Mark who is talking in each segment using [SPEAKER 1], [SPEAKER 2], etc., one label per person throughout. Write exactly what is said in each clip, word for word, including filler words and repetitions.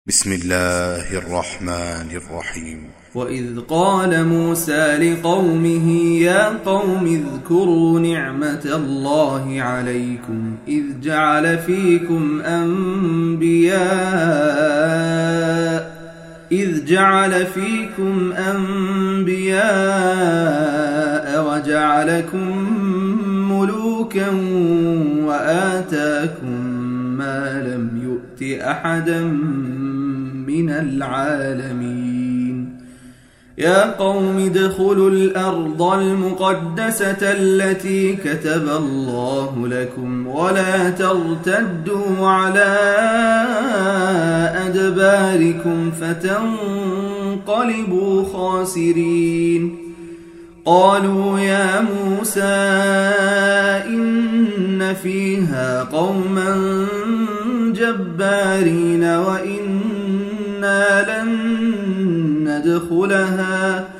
[SPEAKER 1] بسم الله الرحمن الرحيم.
[SPEAKER 2] وإذ قال موسى لقومه يا قوم اذكروا نعمة الله عليكم إذ جعل فيكم أنبياء إذ جعل فيكم أنبياء وجعلكم ملوكا وآتاكم ما لم يؤت أحدا من العالمين. يا قوم ادخلوا الأرض المقدسة التي كتب الله لكم ولا ترتدوا على أدباركم فتنقلبوا خاسرين. قالوا يا موسى إن فيها قوما جبارين وإنا لن ندخلها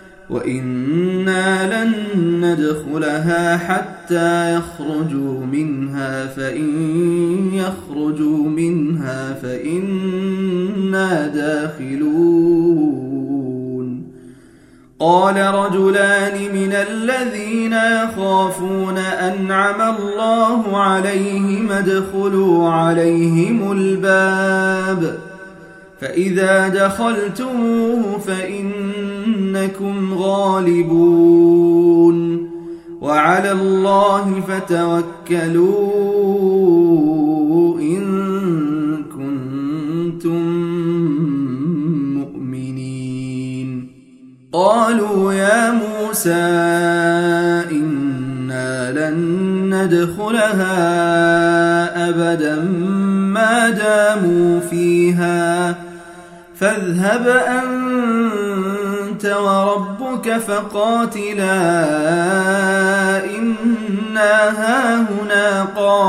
[SPEAKER 2] وإنا لن ندخلها حتى يخرجوا منها فإن يخرجوا منها فإنا داخلون. قال رجلان من الذين يخافون أنعم الله عليهم ادخلوا عليهم الباب فإذا دخلتموه فإنكم غالبون وعلى الله فتوكلوا إن كنتم مؤمنين. قالوا يا موسى إنا لن ندخلها أبدا ما داموا فيها فاذهب أنت وربك فقاتلا إنا هاهنا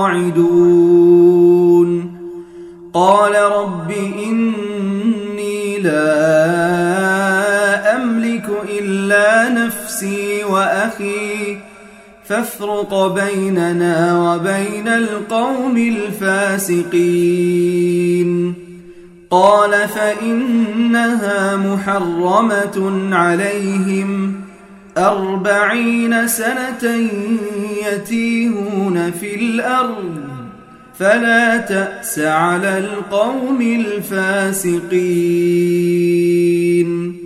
[SPEAKER 2] قاعدون. قال رب إني لا أملك إلا نفسي وأخي فافرق بيننا وبين القوم الفاسقين. قال فإنها محرمة عليهم أربعين سنة يتيهون في الأرض فلا تأس على القوم الفاسقين.